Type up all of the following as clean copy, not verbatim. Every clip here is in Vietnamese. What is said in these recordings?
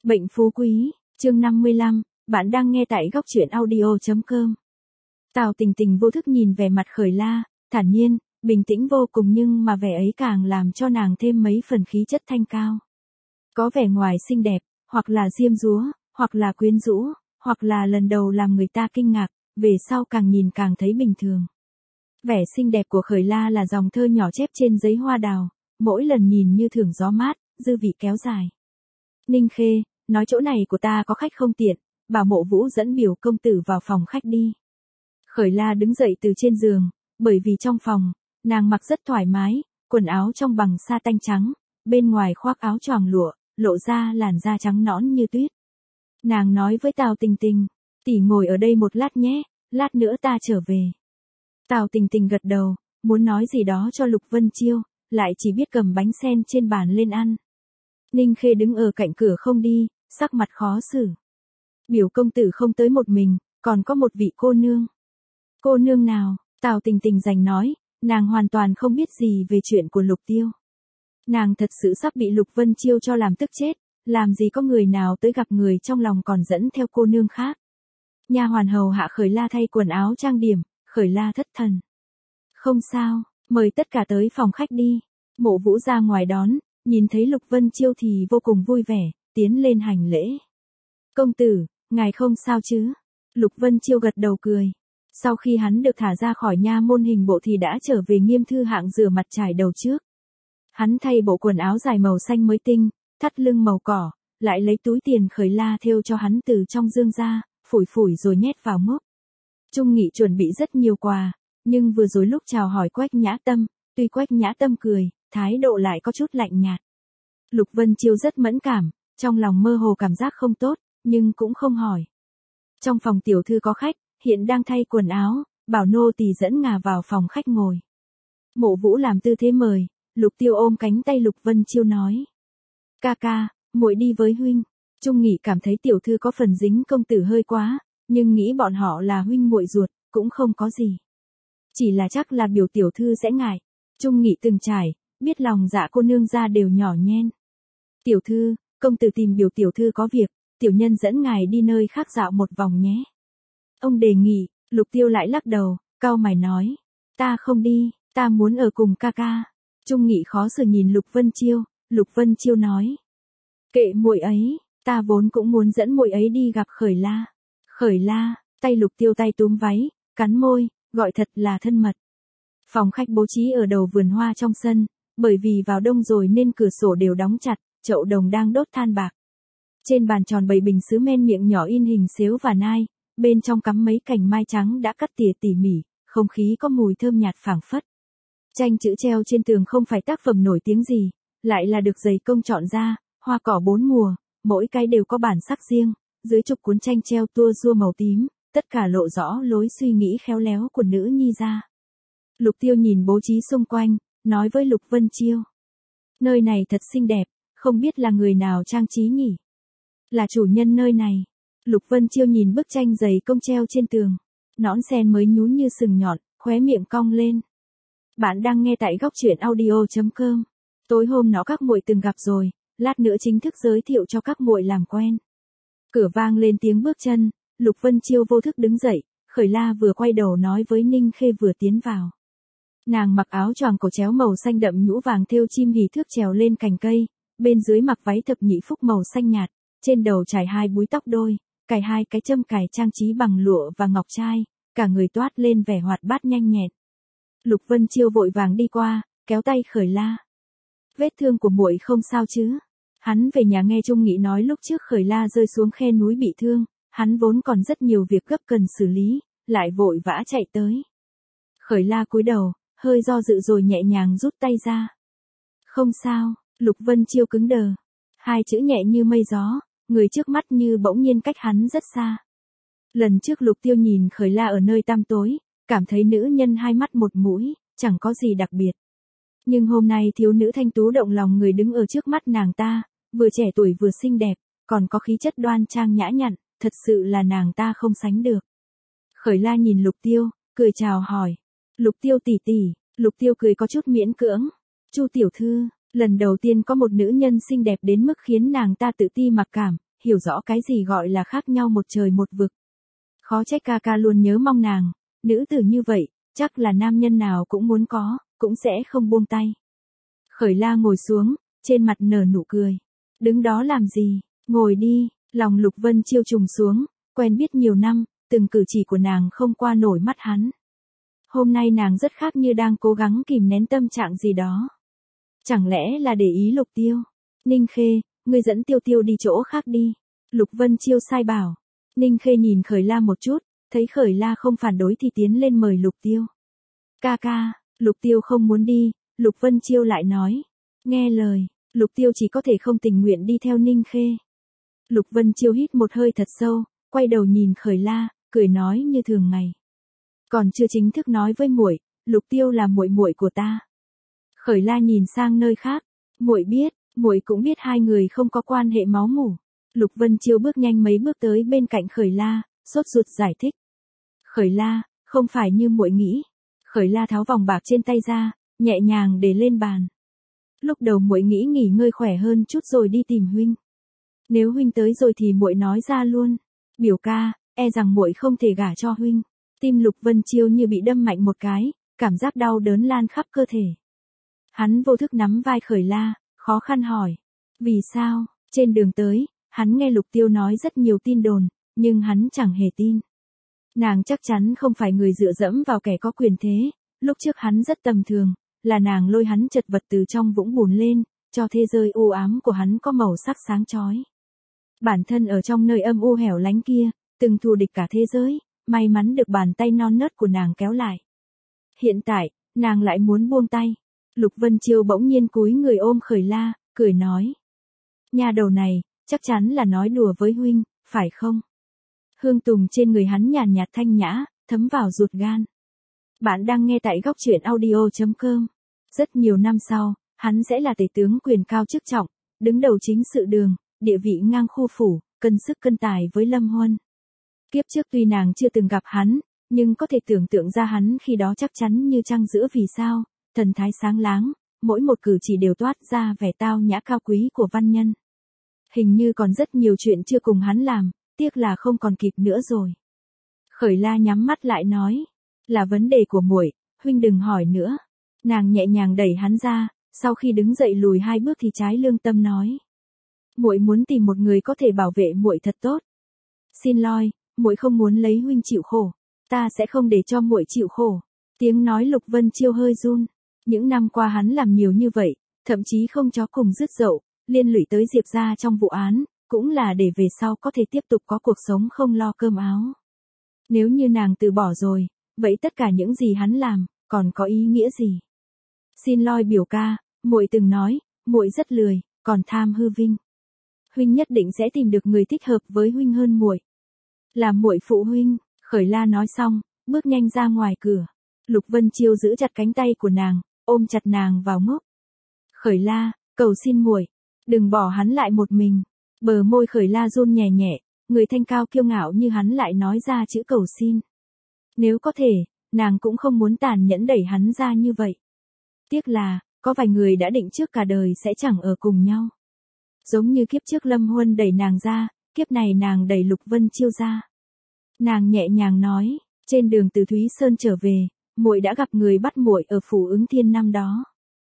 Bệnh phú quý, chương 55, bạn đang nghe tại góc truyện audio.com. Tào Tình Tình vô thức nhìn vẻ mặt Khởi La, thản nhiên, bình tĩnh vô cùng, nhưng mà vẻ ấy càng làm cho nàng thêm mấy phần khí chất thanh cao. Có vẻ ngoài xinh đẹp, hoặc là diêm dúa, hoặc là quyến rũ, hoặc là lần đầu làm người ta kinh ngạc, về sau càng nhìn càng thấy bình thường. Vẻ xinh đẹp của Khởi La là dòng thơ nhỏ chép trên giấy hoa đào, mỗi lần nhìn như thưởng gió mát, dư vị kéo dài. Ninh Khê, nói chỗ này của ta có khách không tiện, bảo Mộ Vũ dẫn biểu công tử vào phòng khách đi. Khởi La đứng dậy từ trên giường, bởi vì trong phòng, nàng mặc rất thoải mái, quần áo trong bằng sa tanh trắng, bên ngoài khoác áo choàng lụa, lộ ra làn da trắng nõn như tuyết. Nàng nói với Tào Tình Tình, tỷ ngồi ở đây một lát nhé, lát nữa ta trở về. Tào Tình Tình gật đầu, muốn nói gì đó cho Lục Vân Chiêu, lại chỉ biết cầm bánh sen trên bàn lên ăn. Ninh Khê đứng ở cạnh cửa không đi, sắc mặt khó xử. Biểu công tử không tới một mình, còn có một vị cô nương. Cô nương nào? Tào Tình Tình giành nói, nàng hoàn toàn không biết gì về chuyện của Lục Tiêu. Nàng thật sự sắp bị Lục Vân Chiêu cho làm tức chết, làm gì có người nào tới gặp người trong lòng còn dẫn theo cô nương khác. Nha hoàn hầu hạ Khởi La thay quần áo trang điểm, Khởi La thất thần. Không sao, mời tất cả tới phòng khách đi. Mộ Vũ ra ngoài đón, nhìn thấy Lục Vân Chiêu thì vô cùng vui vẻ, tiến lên hành lễ. Công tử, ngài không sao chứ? Lục Vân Chiêu gật đầu cười. Sau khi hắn được thả ra khỏi nha môn hình bộ thì đã trở về Nghiêm Thư Hạng rửa mặt chải đầu trước. Hắn thay bộ quần áo dài màu xanh mới tinh, thắt lưng màu cỏ, lại lấy túi tiền Khởi La thêu cho hắn từ trong dương ra, phủi phủi rồi nhét vào mốc. Trung Nghị chuẩn bị rất nhiều quà, nhưng vừa rồi lúc chào hỏi Quách Nhã Tâm, tuy Quách Nhã Tâm cười, thái độ lại có chút lạnh nhạt. Lục Vân Chiêu rất mẫn cảm, trong lòng mơ hồ cảm giác không tốt, nhưng cũng không hỏi. Trong phòng tiểu thư có khách, hiện đang thay quần áo, bảo nô tỳ dẫn ngà vào phòng khách ngồi. Mộ Vũ làm tư thế mời, Lục Tiêu ôm cánh tay Lục Vân Chiêu nói. Ca ca, muội đi với huynh. Trung Nghị cảm thấy tiểu thư có phần dính công tử hơi quá, nhưng nghĩ bọn họ là huynh muội ruột, cũng không có gì. Chỉ là chắc là biểu tiểu thư sẽ ngại. Trung Nghị từng trải, biết lòng dạ cô nương ra đều nhỏ nhen. Tiểu thư, công tử tìm biểu tiểu thư có việc, tiểu nhân dẫn ngài đi nơi khác dạo một vòng nhé. Ông đề nghị, Lục Tiêu lại lắc đầu, cau mày nói. Ta không đi, ta muốn ở cùng ca ca. Trung Nghị khó xử nhìn Lục Vân Chiêu nói. Kệ muội ấy, ta vốn cũng muốn dẫn muội ấy đi gặp Khởi La. Khởi La, tay Lục Tiêu tay túm váy, cắn môi, gọi thật là thân mật. Phòng khách bố trí ở đầu vườn hoa trong sân, bởi vì vào đông rồi nên cửa sổ đều đóng chặt, chậu đồng đang đốt than bạc. Trên bàn tròn bày bình sứ men miệng nhỏ in hình sếu và nai, bên trong cắm mấy cành mai trắng đã cắt tỉa tỉ mỉ, không khí có mùi thơm nhạt phảng phất. Tranh chữ treo trên tường không phải tác phẩm nổi tiếng gì, lại là được dày công chọn ra, hoa cỏ bốn mùa, mỗi cái đều có bản sắc riêng, dưới trục cuốn tranh treo tua rua màu tím, tất cả lộ rõ lối suy nghĩ khéo léo của nữ nhi ra. Lục Tiêu nhìn bố trí xung quanh, nói với Lục Vân Chiêu. Nơi này thật xinh đẹp, không biết là người nào trang trí nhỉ? Là chủ nhân nơi này. Lục Vân Chiêu nhìn bức tranh dày công treo trên tường. Nõn sen mới nhún như sừng nhọn, khóe miệng cong lên. Bạn đang nghe tại góc truyện audio.com. Tối hôm nọ các muội từng gặp rồi, lát nữa chính thức giới thiệu cho các muội làm quen. Cửa vang lên tiếng bước chân, Lục Vân Chiêu vô thức đứng dậy, Khởi La vừa quay đầu nói với Ninh Khê vừa tiến vào. Nàng mặc áo choàng cổ chéo màu xanh đậm nhũ vàng thêu chim hỉ thước trèo lên cành cây, bên dưới mặc váy thập nhị phúc màu xanh nhạt, trên đầu trải hai búi tóc đôi, cài hai cái châm cài trang trí bằng lụa và ngọc trai, cả người toát lên vẻ hoạt bát nhanh nhẹn. Lục Vân Chiêu vội vàng đi qua, kéo tay Khởi La. Vết thương của muội không sao chứ? Hắn về nhà nghe Trung Nghị nói lúc trước Khởi La rơi xuống khe núi bị thương, hắn vốn còn rất nhiều việc gấp cần xử lý, lại vội vã chạy tới. Khởi La cúi đầu, hơi do dự rồi nhẹ nhàng rút tay ra. Không sao, Lục Vân Chiêu cứng đờ. Hai chữ nhẹ như mây gió, người trước mắt như bỗng nhiên cách hắn rất xa. Lần trước Lục Tiêu nhìn Khởi La ở nơi tăm tối, cảm thấy nữ nhân hai mắt một mũi, chẳng có gì đặc biệt. Nhưng hôm nay thiếu nữ thanh tú động lòng người đứng ở trước mắt nàng ta, vừa trẻ tuổi vừa xinh đẹp, còn có khí chất đoan trang nhã nhặn, thật sự là nàng ta không sánh được. Khởi La nhìn Lục Tiêu, cười chào hỏi. Lục Tiêu tỷ tỷ. Lục Tiêu cười có chút miễn cưỡng. Chu tiểu thư, lần đầu tiên có một nữ nhân xinh đẹp đến mức khiến nàng ta tự ti mặc cảm, hiểu rõ cái gì gọi là khác nhau một trời một vực. Khó trách ca ca luôn nhớ mong nàng, nữ tử như vậy, chắc là nam nhân nào cũng muốn có, cũng sẽ không buông tay. Khởi La ngồi xuống, trên mặt nở nụ cười. Đứng đó làm gì, ngồi đi, lòng Lục Vân Chiêu trùng xuống, quen biết nhiều năm, từng cử chỉ của nàng không qua nổi mắt hắn. Hôm nay nàng rất khác như đang cố gắng kìm nén tâm trạng gì đó. Chẳng lẽ là để ý Lục Tiêu? Ninh Khê, ngươi dẫn Tiêu Tiêu đi chỗ khác đi. Lục Vân Chiêu sai bảo. Ninh Khê nhìn Khởi La một chút, thấy Khởi La không phản đối thì tiến lên mời Lục Tiêu. Ca ca, Lục Tiêu không muốn đi, Lục Vân Chiêu lại nói. Nghe lời, Lục Tiêu chỉ có thể không tình nguyện đi theo Ninh Khê. Lục Vân Chiêu hít một hơi thật sâu, quay đầu nhìn Khởi La, cười nói như thường ngày. Còn chưa chính thức nói với muội, Lục Tiêu là muội muội của ta. Khởi La nhìn sang nơi khác, muội biết, muội cũng biết hai người không có quan hệ máu mủ. Lục Vân Chiêu bước nhanh mấy bước tới bên cạnh Khởi La, sốt ruột giải thích. Khởi La, không phải như muội nghĩ. Khởi La tháo vòng bạc trên tay ra, nhẹ nhàng để lên bàn. Lúc đầu muội nghĩ nghỉ ngơi khỏe hơn chút rồi đi tìm huynh. Nếu huynh tới rồi thì muội nói ra luôn. Biểu ca, e rằng muội không thể gả cho huynh. Tim Lục Vân Chiêu như bị đâm mạnh một cái, cảm giác đau đớn lan khắp cơ thể. Hắn vô thức nắm vai Khởi La, khó khăn hỏi. Vì sao? Trên đường tới, hắn nghe Lục Tiêu nói rất nhiều tin đồn, nhưng hắn chẳng hề tin. Nàng chắc chắn không phải người dựa dẫm vào kẻ có quyền thế, lúc trước hắn rất tầm thường, là nàng lôi hắn chật vật từ trong vũng bùn lên, cho thế giới u ám của hắn có màu sắc sáng chói. Bản thân ở trong nơi âm u hẻo lánh kia, từng thù địch cả thế giới, may mắn được bàn tay non nớt của nàng kéo lại. Hiện tại, nàng lại muốn buông tay. Lục Vân Chiêu bỗng nhiên cúi người ôm Khởi La, cười nói. Nhà đầu này, chắc chắn là nói đùa với huynh, phải không? Hương tùng trên người hắn nhàn nhạt thanh nhã, thấm vào ruột gan. Bạn đang nghe tại góc truyện audio.com. Rất nhiều năm sau, hắn sẽ là tể tướng quyền cao chức trọng, đứng đầu chính sự đường, địa vị ngang khu phủ, cân sức cân tài với Lâm Huân. Kiếp trước tuy nàng chưa từng gặp hắn, nhưng có thể tưởng tượng ra hắn khi đó chắc chắn như trăng giữa vì sao, thần thái sáng láng, mỗi một cử chỉ đều toát ra vẻ tao nhã cao quý của văn nhân. Hình như còn rất nhiều chuyện chưa cùng hắn làm, tiếc là không còn kịp nữa rồi. Khởi La nhắm mắt lại nói, là vấn đề của muội, huynh đừng hỏi nữa. Nàng nhẹ nhàng đẩy hắn ra, sau khi đứng dậy lùi 2 bước thì trái lương tâm nói. Muội muốn tìm một người có thể bảo vệ muội thật tốt. Xin lỗi, muội không muốn lấy huynh chịu khổ, ta sẽ không để cho muội chịu khổ. Tiếng nói Lục Vân Chiêu hơi run. Những năm qua hắn làm nhiều như vậy, thậm chí không chó cùng dứt dậu, liên lụy tới Diệp gia trong vụ án, cũng là để về sau có thể tiếp tục có cuộc sống không lo cơm áo. Nếu như nàng từ bỏ rồi, vậy tất cả những gì hắn làm, còn có ý nghĩa gì? Xin lỗi biểu ca, muội từng nói, muội rất lười, còn tham hư vinh. Huynh nhất định sẽ tìm được người thích hợp với huynh hơn muội. Làm muội phụ huynh, Khởi La nói xong, bước nhanh ra ngoài cửa. Lục Vân Chiêu giữ chặt cánh tay của nàng, ôm chặt nàng vào ngực. Khởi La, cầu xin muội, đừng bỏ hắn lại một mình. Bờ môi Khởi La run nhẹ nhẹ, người thanh cao kiêu ngạo như hắn lại nói ra chữ cầu xin. Nếu có thể, nàng cũng không muốn tàn nhẫn đẩy hắn ra như vậy. Tiếc là, có vài người đã định trước cả đời sẽ chẳng ở cùng nhau. Giống như kiếp trước Lâm Huân đẩy nàng ra, kiếp này nàng đẩy Lục Vân Chiêu ra. Nàng nhẹ nhàng nói, trên đường từ Thúy Sơn trở về, muội đã gặp người bắt muội ở phủ Ứng Thiên năm đó.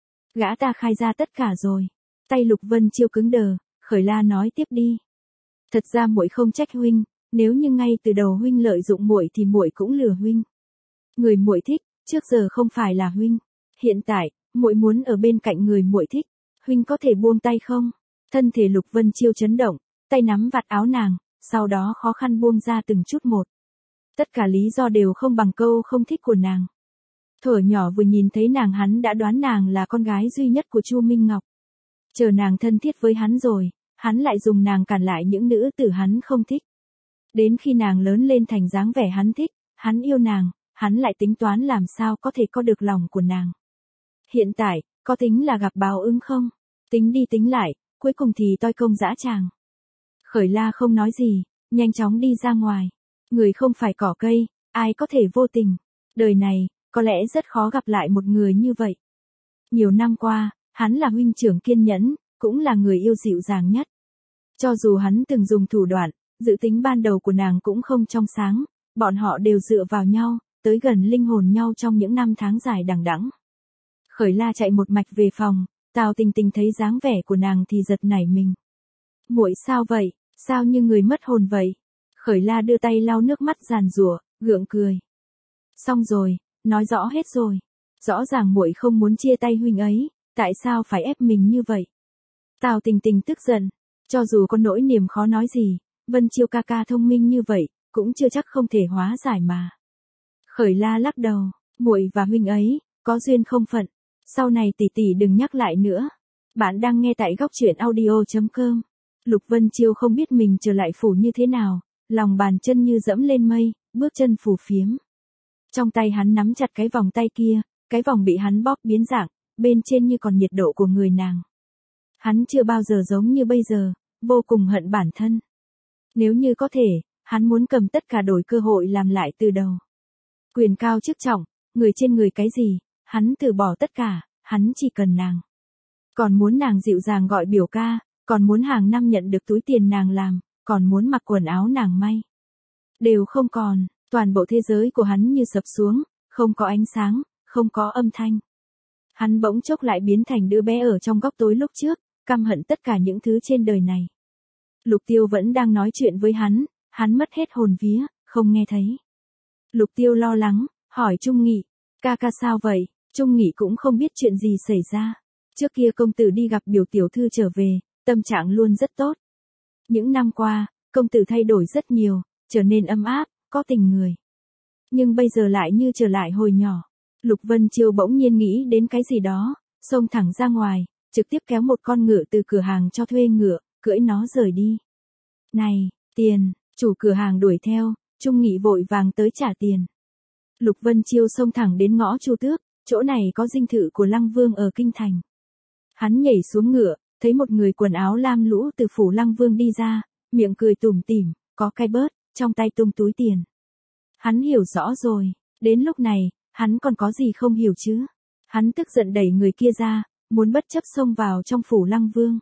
Gã ta khai ra tất cả rồi. Tay Lục Vân Chiêu cứng đờ, Khởi La nói tiếp đi. Thật ra muội không trách huynh, nếu như ngay từ đầu huynh lợi dụng muội thì muội cũng lừa huynh. Người muội thích, trước giờ không phải là huynh. Hiện tại, muội muốn ở bên cạnh người muội thích, huynh có thể buông tay không? Thân thể Lục Vân Chiêu chấn động, tay nắm vạt áo nàng, sau đó khó khăn buông ra từng chút một. Tất cả lý do đều không bằng câu không thích của nàng. Thuở nhỏ vừa nhìn thấy nàng hắn đã đoán nàng là con gái duy nhất của Chu Minh Ngọc. Chờ nàng thân thiết với hắn rồi, hắn lại dùng nàng cản lại những nữ tử hắn không thích. Đến khi nàng lớn lên thành dáng vẻ hắn thích, hắn yêu nàng, hắn lại tính toán làm sao có thể có được lòng của nàng. Hiện tại, có tính là gặp báo ứng không? Tính đi tính lại, cuối cùng thì toi công dã tràng. Khởi La không nói gì, nhanh chóng đi ra ngoài. Người không phải cỏ cây, ai có thể vô tình. Đời này, có lẽ rất khó gặp lại một người như vậy. Nhiều năm qua, hắn là huynh trưởng kiên nhẫn, cũng là người yêu dịu dàng nhất. Cho dù hắn từng dùng thủ đoạn, dự tính ban đầu của nàng cũng không trong sáng, bọn họ đều dựa vào nhau, tới gần linh hồn nhau trong những năm tháng dài đằng đẵng. Khởi La chạy một mạch về phòng, Tào Tình Tình thấy dáng vẻ của nàng thì giật nảy mình. Muội sao vậy, sao như người mất hồn vậy? Khởi La đưa tay lau nước mắt giàn giụa, gượng cười. Xong rồi, nói rõ hết rồi. Rõ ràng muội không muốn chia tay huynh ấy, tại sao phải ép mình như vậy? Tào Tình Tình tức giận, cho dù có nỗi niềm khó nói gì, Vân Chiêu ca ca thông minh như vậy, cũng chưa chắc không thể hóa giải mà. Khởi La lắc đầu, muội và huynh ấy, có duyên không phận, sau này tỷ tỷ đừng nhắc lại nữa. Bạn đang nghe tại góc truyện audio.com. Lục Vân Chiêu không biết mình trở lại phủ như thế nào, lòng bàn chân như dẫm lên mây, bước chân phù phiếm. Trong tay hắn nắm chặt cái vòng tay kia, cái vòng bị hắn bóp biến dạng, bên trên như còn nhiệt độ của người nàng. Hắn chưa bao giờ giống như bây giờ, vô cùng hận bản thân. Nếu như có thể, hắn muốn cầm tất cả đổi cơ hội làm lại từ đầu. Quyền cao chức trọng, người trên người cái gì, hắn từ bỏ tất cả, hắn chỉ cần nàng. Còn muốn nàng dịu dàng gọi biểu ca, còn muốn hàng năm nhận được túi tiền nàng làm, còn muốn mặc quần áo nàng may. Đều không còn, toàn bộ thế giới của hắn như sập xuống, không có ánh sáng, không có âm thanh. Hắn bỗng chốc lại biến thành đứa bé ở trong góc tối lúc trước, căm hận tất cả những thứ trên đời này. Lục Tiêu vẫn đang nói chuyện với hắn mất hết hồn vía, không nghe thấy. Lục Tiêu lo lắng, hỏi Trung Nghị, ca ca sao vậy? Trung Nghị cũng không biết chuyện gì xảy ra. Trước kia công tử đi gặp biểu tiểu thư trở về, tâm trạng luôn rất tốt. Những năm qua, công tử thay đổi rất nhiều, trở nên ấm áp, có tình người. Nhưng bây giờ lại như trở lại hồi nhỏ. Lục Vân Chiêu bỗng nhiên nghĩ đến cái gì đó, xông thẳng ra ngoài, trực tiếp kéo một con ngựa từ cửa hàng cho thuê ngựa, cưỡi nó rời đi. Này, tiền, chủ cửa hàng đuổi theo, Trung Nghị vội vàng tới trả tiền. Lục Vân Chiêu xông thẳng đến ngõ Chu Tước, chỗ này có dinh thự của Lăng Vương ở Kinh Thành. Hắn nhảy xuống ngựa, thấy một người quần áo lam lũ từ phủ Lăng Vương đi ra, miệng cười tủm tỉm, có cái bớt, trong tay tung túi tiền. Hắn hiểu rõ rồi, đến lúc này, hắn còn có gì không hiểu chứ? Hắn tức giận đẩy người kia ra, muốn bất chấp xông vào trong phủ Lăng Vương.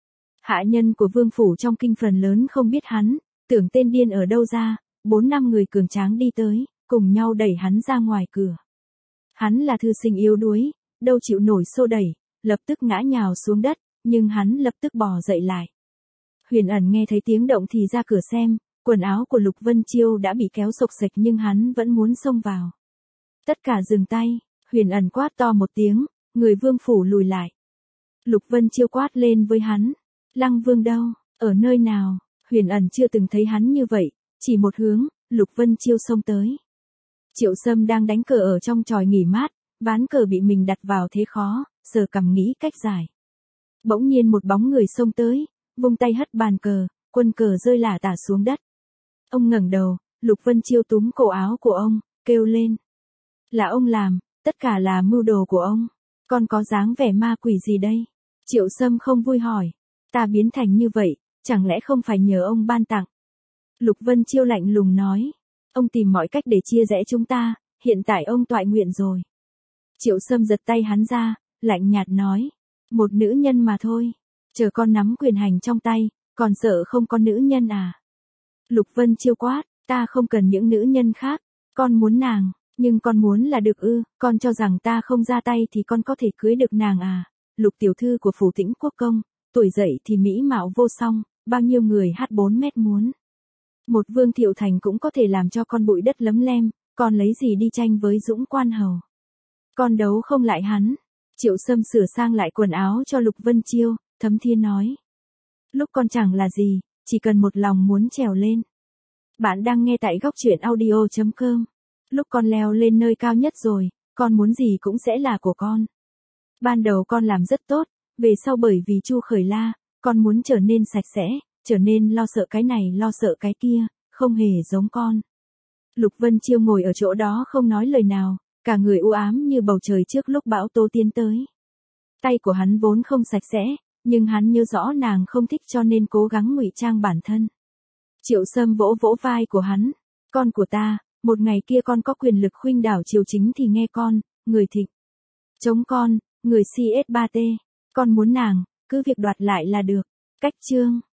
Hạ nhân của vương phủ trong kinh phần lớn không biết hắn, tưởng tên điên ở đâu ra, 4-5 người cường tráng đi tới, cùng nhau đẩy hắn ra ngoài cửa. Hắn là thư sinh yếu đuối, đâu chịu nổi xô đẩy, lập tức ngã nhào xuống đất, nhưng hắn lập tức bò dậy lại. Huyền Ẩn nghe thấy tiếng động thì ra cửa xem, quần áo của Lục Vân Chiêu đã bị kéo xộc xệch nhưng hắn vẫn muốn xông vào. Tất cả dừng tay, Huyền Ẩn quát to một tiếng, người vương phủ lùi lại. Lục Vân Chiêu quát lên với hắn, Lăng Vương đâu, ở nơi nào? Huyền Ẩn chưa từng thấy hắn như vậy, chỉ một hướng, Lục Vân Chiêu xông tới. Triệu Sâm đang đánh cờ ở trong chòi nghỉ mát, ván cờ bị mình đặt vào thế khó, sờ cằm nghĩ cách giải. Bỗng nhiên một bóng người xông tới, vung tay hất bàn cờ, quân cờ rơi lả tả xuống đất. Ông ngẩng đầu, Lục Vân Chiêu túm cổ áo của ông, kêu lên. Là ông làm, tất cả là mưu đồ của ông. Con có dáng vẻ ma quỷ gì đây? Triệu Sâm không vui hỏi. Ta biến thành như vậy, chẳng lẽ không phải nhờ ông ban tặng? Lục Vân Chiêu lạnh lùng nói. Ông tìm mọi cách để chia rẽ chúng ta, hiện tại ông toại nguyện rồi. Triệu Sâm giật tay hắn ra, lạnh nhạt nói. Một nữ nhân mà thôi. Chờ con nắm quyền hành trong tay, còn sợ không có nữ nhân à? Lục Vân Chiêu quát, ta không cần những nữ nhân khác, con muốn nàng, nhưng con muốn là được ư, con cho rằng ta không ra tay thì con có thể cưới được nàng à? Lục tiểu thư của phủ Tĩnh Quốc công, tuổi dậy thì mỹ mạo vô song, bao nhiêu người hát 4 mét muốn. Một Vương Thiệu Thành cũng có thể làm cho con bụi đất lấm lem, con lấy gì đi tranh với Dũng Quan Hầu? Con đấu không lại hắn. Triệu Sâm sửa sang lại quần áo cho Lục Vân Chiêu, thấm thía nói. Lúc con chẳng là gì, chỉ cần một lòng muốn trèo lên. Bạn đang nghe tại góc truyện audio.com. Lúc con leo lên nơi cao nhất rồi, con muốn gì cũng sẽ là của con. Ban đầu con làm rất tốt, về sau bởi vì Chu Khởi La, con muốn trở nên sạch sẽ, trở nên lo sợ cái này lo sợ cái kia, không hề giống con. Lục Vân Chiêu ngồi ở chỗ đó không nói lời nào, cả người u ám như bầu trời trước lúc bão tố tiến tới. Tay của hắn vốn không sạch sẽ, nhưng hắn nhớ rõ nàng không thích cho nên cố gắng ngụy trang bản thân. Triệu Sâm vỗ vỗ vai của hắn, con của ta, một ngày kia con có quyền lực khuynh đảo triều chính thì nghe con, người thịnh. Chống con, người CS3T, con muốn nàng, cứ việc đoạt lại là được. Cách chương